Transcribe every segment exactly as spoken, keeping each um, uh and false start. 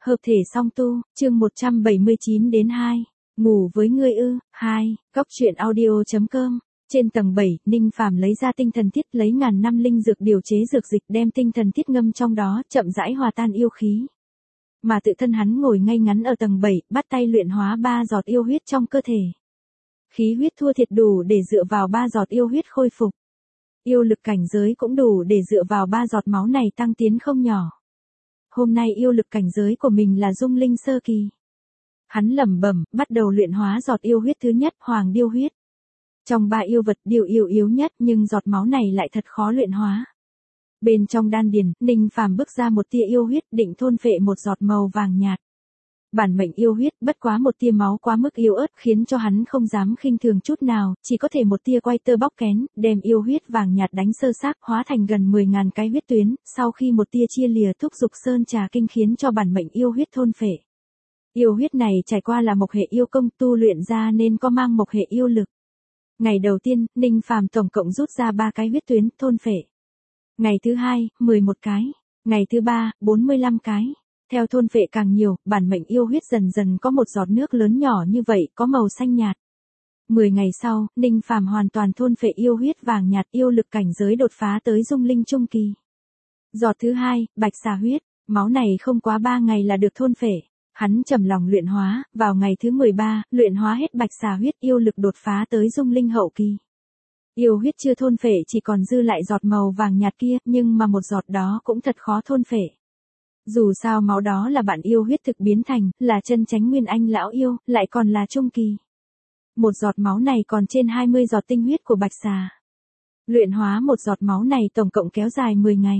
Hợp thể song tu, chương một trăm bảy mươi chín đến hai. Ngủ với ngươi ư? hai. Góc truyện audio.com. Trên tầng bảy, Ninh Phàm lấy ra tinh thần thiết, lấy ngàn năm linh dược điều chế dược dịch, đem tinh thần thiết ngâm trong đó, chậm rãi hòa tan yêu khí. Mà tự thân hắn ngồi ngay ngắn ở tầng bảy, bắt tay luyện hóa ba giọt yêu huyết trong cơ thể. Khí huyết thua thiệt đủ để dựa vào ba giọt yêu huyết khôi phục. Yêu lực cảnh giới cũng đủ để dựa vào ba giọt máu này tăng tiến không nhỏ. Hôm nay yêu lực cảnh giới của mình là dung linh sơ kỳ. Hắn lẩm bẩm, bắt đầu luyện hóa giọt yêu huyết thứ nhất, hoàng điêu huyết. Trong ba yêu vật, điêu yêu yếu nhất, nhưng giọt máu này lại thật khó luyện hóa. Bên trong đan điền, Ninh Phàm bước ra một tia yêu huyết, định thôn phệ một giọt màu vàng nhạt. Bản mệnh yêu huyết, bất quá một tia máu quá mức yếu ớt, khiến cho hắn không dám khinh thường chút nào, chỉ có thể một tia quay tơ bóc kén, đem yêu huyết vàng nhạt đánh sơ xác, hóa thành gần mười ngàn cái huyết tuyến, sau khi một tia chia lìa thúc dục sơn trà kinh khiến cho bản mệnh yêu huyết thôn phệ. Yêu huyết này trải qua là mộc hệ yêu công tu luyện ra nên có mang mộc hệ yêu lực. Ngày đầu tiên, Ninh Phàm tổng cộng rút ra ba cái huyết tuyến, thôn phệ. Ngày thứ hai, mười một cái. Ngày thứ ba, bốn mươi lăm cái. Theo thôn phệ càng nhiều, bản mệnh yêu huyết dần dần có một giọt nước lớn nhỏ như vậy, có màu xanh nhạt. mười ngày sau, Ninh Phàm hoàn toàn thôn phệ yêu huyết vàng nhạt, yêu lực cảnh giới đột phá tới dung linh trung kỳ. Giọt thứ hai, bạch xà huyết, máu này không quá ba ngày là được thôn phệ. Hắn trầm lòng luyện hóa, vào ngày thứ mười ba, luyện hóa hết bạch xà huyết, yêu lực đột phá tới dung linh hậu kỳ. Yêu huyết chưa thôn phệ chỉ còn dư lại giọt màu vàng nhạt kia, nhưng mà một giọt đó cũng thật khó thôn phệ. Dù sao máu đó là bạn yêu huyết thực biến thành, là chân chánh nguyên anh lão yêu, lại còn là trung kỳ. Một giọt máu này còn trên hai mươi giọt tinh huyết của bạch xà. Luyện hóa một giọt máu này tổng cộng kéo dài mười ngày.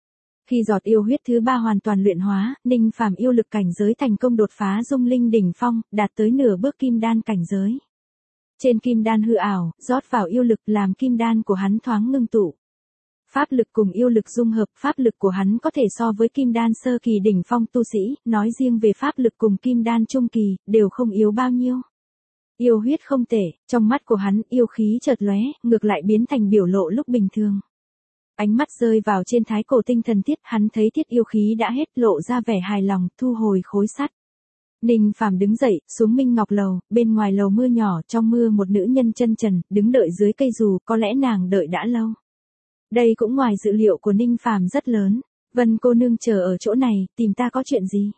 Khi giọt yêu huyết thứ ba hoàn toàn luyện hóa, Ninh Phàm yêu lực cảnh giới thành công đột phá dung linh đỉnh phong, đạt tới nửa bước kim đan cảnh giới. Trên kim đan hư ảo, rót vào yêu lực làm kim đan của hắn thoáng ngưng tụ. Pháp lực cùng yêu lực dung hợp, pháp lực của hắn có thể so với kim đan sơ kỳ đỉnh phong tu sĩ, nói riêng về pháp lực cùng kim đan trung kỳ, đều không yếu bao nhiêu. Yêu huyết không tệ, trong mắt của hắn, yêu khí chợt lóe, ngược lại biến thành biểu lộ lúc bình thường. Ánh mắt rơi vào trên thái cổ tinh thần thiết, hắn thấy thiết yêu khí đã hết, lộ ra vẻ hài lòng, thu hồi khối sắt. Ninh Phàm đứng dậy, xuống Minh Ngọc lầu, bên ngoài lầu mưa nhỏ, trong mưa một nữ nhân chân trần, đứng đợi dưới cây dù, có lẽ nàng đợi đã lâu. Đây cũng ngoài dự liệu của Ninh Phàm rất lớn. Vân cô nương chờ ở chỗ này, tìm ta có chuyện gì?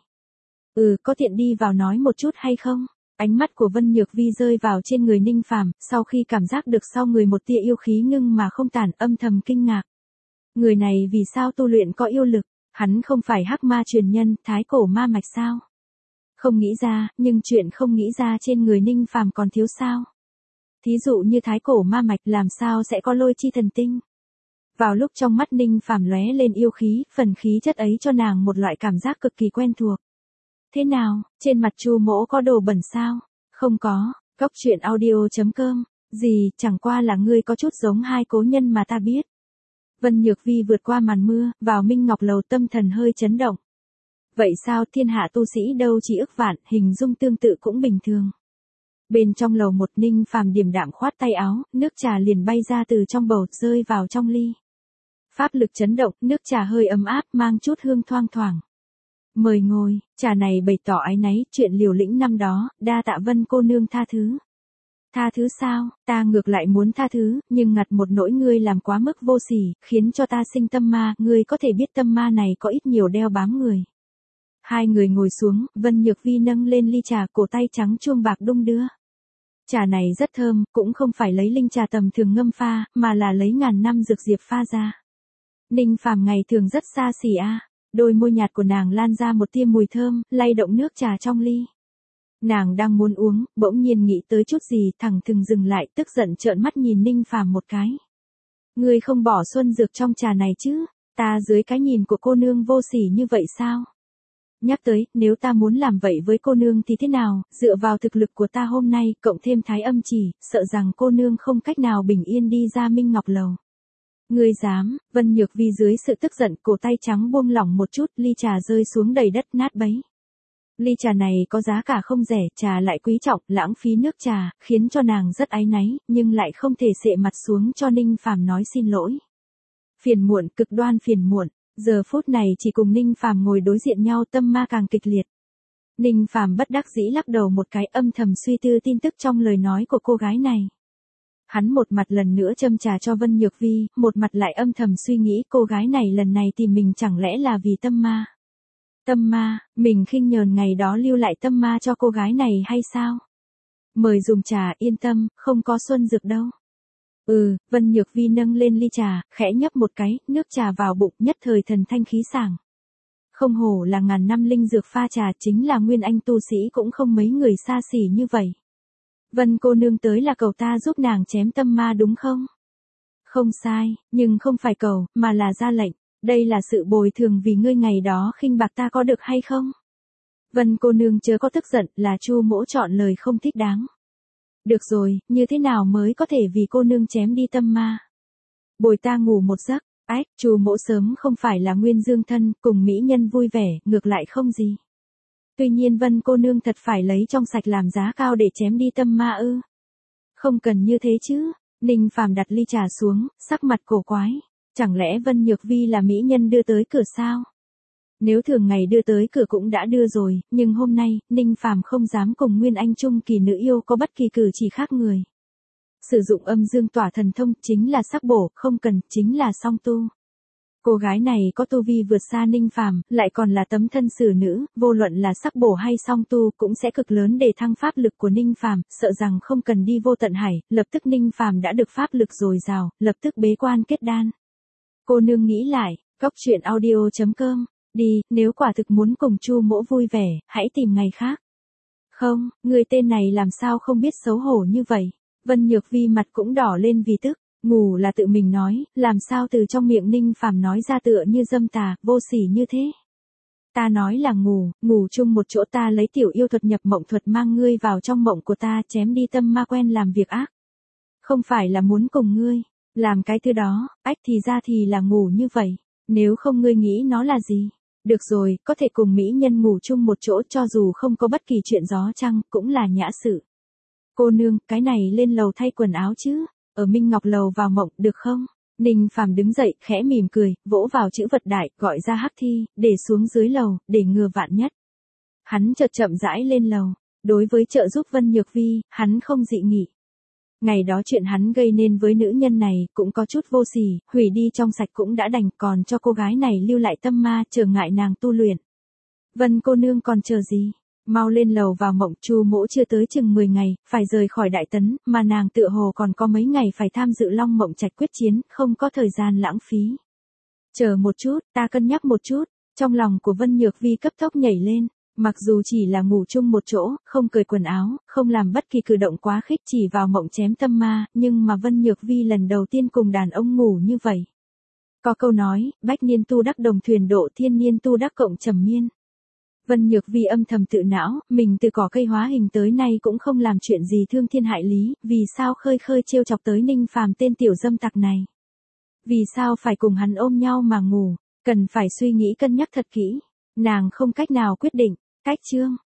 Ừ, có tiện đi vào nói một chút hay không? Ánh mắt của Vân Nhược Vi rơi vào trên người Ninh Phàm, sau khi cảm giác được sau người một tia yêu khí ngưng mà không tản, âm thầm kinh ngạc. Người này vì sao tu luyện có yêu lực? Hắn không phải hắc ma truyền nhân, thái cổ ma mạch sao? Không nghĩ ra, nhưng chuyện không nghĩ ra trên người Ninh Phàm còn thiếu sao? Thí dụ như thái cổ ma mạch làm sao sẽ có lôi chi thần tinh? Vào lúc trong mắt Ninh Phàm lóe lên yêu khí, phần khí chất ấy cho nàng một loại cảm giác cực kỳ quen thuộc. Thế nào, trên mặt Chu Mỗ có đồ bẩn sao? Không có, góc truyện audio.com, gì, chẳng qua là ngươi có chút giống hai cố nhân mà ta biết. Vân Nhược Vi vượt qua màn mưa, vào Minh Ngọc lầu, tâm thần hơi chấn động. Vậy sao, thiên hạ tu sĩ đâu chỉ ức vạn, hình dung tương tự cũng bình thường. Bên trong lầu một, Ninh Phàm điềm đạm khoát tay áo, nước trà liền bay ra từ trong bầu, rơi vào trong ly. Pháp lực chấn động, nước trà hơi ấm áp, mang chút hương thoang thoảng. Mời ngồi, trà này bày tỏ áy náy, chuyện liều lĩnh năm đó, đa tạ Vân cô nương tha thứ. Tha thứ sao, ta ngược lại muốn tha thứ, nhưng ngặt một nỗi ngươi làm quá mức vô sỉ, khiến cho ta sinh tâm ma, ngươi có thể biết tâm ma này có ít nhiều đeo bám người. Hai người ngồi xuống, Vân Nhược Vi nâng lên ly trà, cổ tay trắng chuông bạc đung đưa. Trà này rất thơm, cũng không phải lấy linh trà tầm thường ngâm pha, mà là lấy ngàn năm dược diệp pha ra. Ninh Phàm ngày thường rất xa xỉ a, à. Đôi môi nhạt của nàng lan ra một tia mùi thơm, lay động nước trà trong ly. Nàng đang muốn uống, bỗng nhiên nghĩ tới chút gì, thẳng thừng dừng lại, tức giận trợn mắt nhìn Ninh Phàm một cái. Ngươi không bỏ xuân dược trong trà này chứ? Ta dưới cái nhìn của cô nương vô sỉ như vậy sao? Nhắc tới, nếu ta muốn làm vậy với cô nương thì thế nào, dựa vào thực lực của ta hôm nay, cộng thêm thái âm chỉ, sợ rằng cô nương không cách nào bình yên đi ra Minh Ngọc lầu. Ngươi dám? Vân Nhược Vi dưới sự tức giận, cổ tay trắng buông lỏng một chút, ly trà rơi xuống đầy đất nát bấy. Ly trà này có giá cả không rẻ, trà lại quý trọng, lãng phí nước trà, khiến cho nàng rất áy náy, nhưng lại không thể xệ mặt xuống cho Ninh Phàm nói xin lỗi. Phiền muộn, cực đoan phiền muộn. Giờ phút này chỉ cùng Ninh Phàm ngồi đối diện nhau, tâm ma càng kịch liệt. Ninh Phàm bất đắc dĩ lắc đầu một cái, âm thầm suy tư tin tức trong lời nói của cô gái này. Hắn một mặt lần nữa châm trà cho Vân Nhược Vi, một mặt lại âm thầm suy nghĩ cô gái này lần này tìm mình chẳng lẽ là vì tâm ma. Tâm ma, mình khinh nhờn ngày đó lưu lại tâm ma cho cô gái này hay sao? Mời dùng trà, yên tâm, không có xuân dược đâu. Ừ, Vân Nhược Vi nâng lên ly trà, khẽ nhấp một cái, nước trà vào bụng, nhất thời thần thanh khí sảng. Không hổ là ngàn năm linh dược pha trà, chính là nguyên anh tu sĩ cũng không mấy người xa xỉ như vậy. Vân cô nương tới là cầu ta giúp nàng chém tâm ma đúng không? Không sai, nhưng không phải cầu, mà là ra lệnh. Đây là sự bồi thường vì ngươi ngày đó khinh bạc ta có được hay không? Vân cô nương chớ có tức giận, là Chu mỗ chọn lời không thích đáng. Được rồi, như thế nào mới có thể vì cô nương chém đi tâm ma? Bồi ta ngủ một giấc. Ách, Chu mỗ sớm không phải là nguyên dương thân, cùng mỹ nhân vui vẻ, ngược lại không gì. Tuy nhiên Vân cô nương thật phải lấy trong sạch làm giá cao để chém đi tâm ma ư? Không cần như thế chứ. Ninh Phàm đặt ly trà xuống, sắc mặt cổ quái. Chẳng lẽ Vân Nhược Vi là mỹ nhân đưa tới cửa sao? Nếu thường ngày đưa tới cửa cũng đã đưa rồi, nhưng hôm nay, Ninh Phàm không dám cùng Nguyên Anh Trung kỳ nữ yêu có bất kỳ cử chỉ khác người. Sử dụng âm dương tỏa thần thông chính là sắc bổ, không cần, chính là song tu. Cô gái này có tu vi vượt xa Ninh Phàm, lại còn là tấm thân xử nữ, vô luận là sắc bổ hay song tu cũng sẽ cực lớn để thăng pháp lực của Ninh Phàm, sợ rằng không cần đi vô tận hải, lập tức Ninh Phàm đã được pháp lực dồi dào, lập tức bế quan kết đan. Cô nương nghĩ lại, cóc truyện audio chấm com, đi, nếu quả thực muốn cùng Chu mỗ vui vẻ, hãy tìm ngày khác. Không, người tên này làm sao không biết xấu hổ như vậy. Vân Nhược Vi mặt cũng đỏ lên vì tức, ngủ là tự mình nói, làm sao từ trong miệng Ninh Phàm nói ra tựa như dâm tà, vô sỉ như thế. Ta nói là ngủ, ngủ chung một chỗ, ta lấy tiểu yêu thuật nhập mộng thuật mang ngươi vào trong mộng của ta, chém đi tâm ma quen làm việc ác. Không phải là muốn cùng ngươi, làm cái thứ đó, ách thì ra thì là ngủ như vậy, nếu không ngươi nghĩ nó là gì? Được rồi, có thể cùng mỹ nhân ngủ chung một chỗ cho dù không có bất kỳ chuyện gió chăng, cũng là nhã sự. Cô nương, cái này lên lầu thay quần áo chứ, ở Minh Ngọc lầu vào mộng, được không? Ninh Phàm đứng dậy, khẽ mỉm cười, vỗ vào chữ vật đại, gọi ra Hắc Thi, để xuống dưới lầu, để ngừa vạn nhất. Hắn chợt chậm rãi lên lầu, đối với trợ giúp Vân Nhược Vi, hắn không dị nghị. Ngày đó chuyện hắn gây nên với nữ nhân này, cũng có chút vô sỉ, hủy đi trong sạch cũng đã đành, còn cho cô gái này lưu lại tâm ma, trở ngại nàng tu luyện. Vân cô nương còn chờ gì? Mau lên lầu vào mộng, Chu mỗ chưa tới chừng mười ngày, phải rời khỏi Đại Tấn, mà nàng tựa hồ còn có mấy ngày phải tham dự Long Mộng Trạch quyết chiến, không có thời gian lãng phí. Chờ một chút, ta cân nhắc một chút, trong lòng của Vân Nhược Vi cấp tốc nhảy lên, mặc dù chỉ là ngủ chung một chỗ, không cởi quần áo, không làm bất kỳ cử động quá khích chỉ vào mộng chém tâm ma, nhưng mà Vân Nhược Vi lần đầu tiên cùng đàn ông ngủ như vậy. Có câu nói, bách niên tu đắc đồng thuyền độ, thiên niên tu đắc cộng trầm miên. Vân Nhược Vi âm thầm tự não, mình từ cỏ cây hóa hình tới nay cũng không làm chuyện gì thương thiên hại lý, vì sao khơi khơi trêu chọc tới Ninh Phàm tên tiểu dâm tặc này? Vì sao phải cùng hắn ôm nhau mà ngủ? Cần phải suy nghĩ cân nhắc thật kỹ. Nàng không cách nào quyết định. Cách chương